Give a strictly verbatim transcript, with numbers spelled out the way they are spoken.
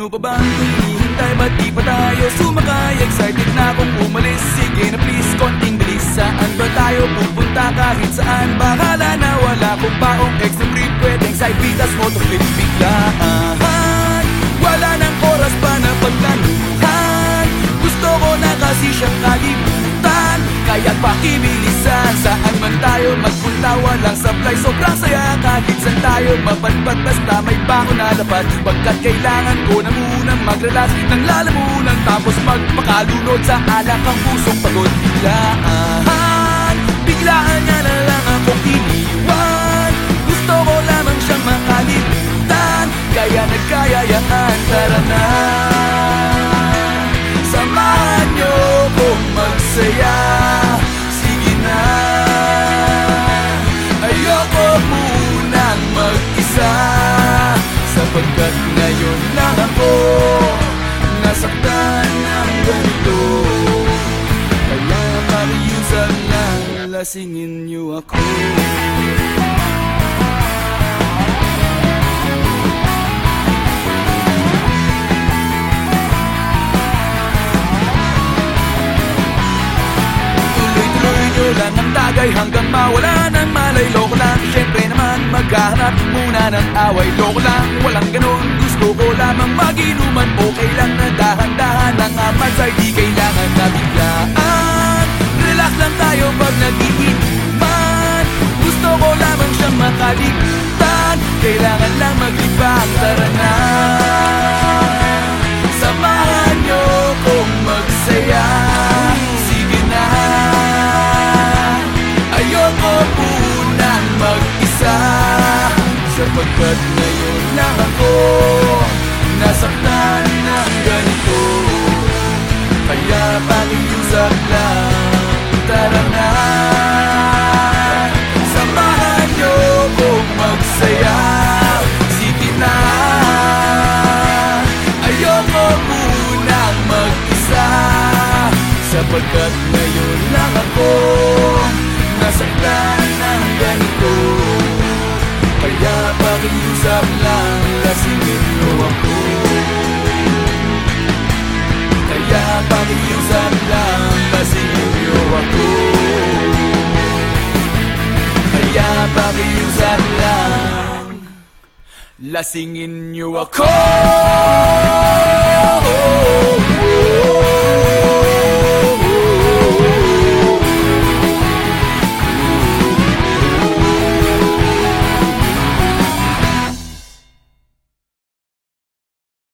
Sino pa bang hinihintay? Ba't di pa tayo sumakay? Excited na akong umalis. Sige na please, konting bilis. Saan ba tayo pupunta? Kahit saan. Bahala na, wala kong paong extra brief. Pwedeng side pitas, motoclip biglaan. Wala nang oras pa na paglanuhan. Gusto ko na kasi siyang kalimutan. Kaya't pakibilisan. Saan man tayo magpunta, walang sablay. Sobrang saya kahit saan tayo mapadpad. Basta may bako na lapat. Pagkat kailangan ko na munang mag-relax nang lalamunan, tapos magpakalunod sa alak ang pusong pagod. Biglaan, biglaan niya na lang akong iniwan. Gusto ko lamang siyang makalimutan. Kaya nagkayayaan, tara na. Samahan niyo kong magsaya. Sige na. Ayoko munang mag-isa, sapagkat ngayon lang ako nasaktan ng ganito. Kaya mariusap lang, lasingin niyo ako. Lang ang tagay hanggang mawala ng malay. Loko lang, syempre naman maghahanap muna ng away. Loko lang, walang ganun. Gusto ko lamang mag-inuman. Okay lang na dahan-dahan ang amasay. Di kailangan na biglaan. Relax lang tayo pag nag-iinuman. Gusto ko lamang siyang makalimutan. Kailangan lang maglibang, tara na. Samahan niyo kong magsaya. Sige na. Ayoko munang mag-isa, sapagkat ngayon lang ako nasaktan ng ganito. Kaya pakiusap lang, tara na. Samahan niyo kong magsaya. Sige na. Ayoko munang mag-isa, sapagkat ngayon lang ako nasaktan ng ganito. Kaya pakiusap lang, lasingin niyo ako. Kaya pakiusap lang, lasingin niyo ako. Kaya pakiusap lang, lasingin niyo ako.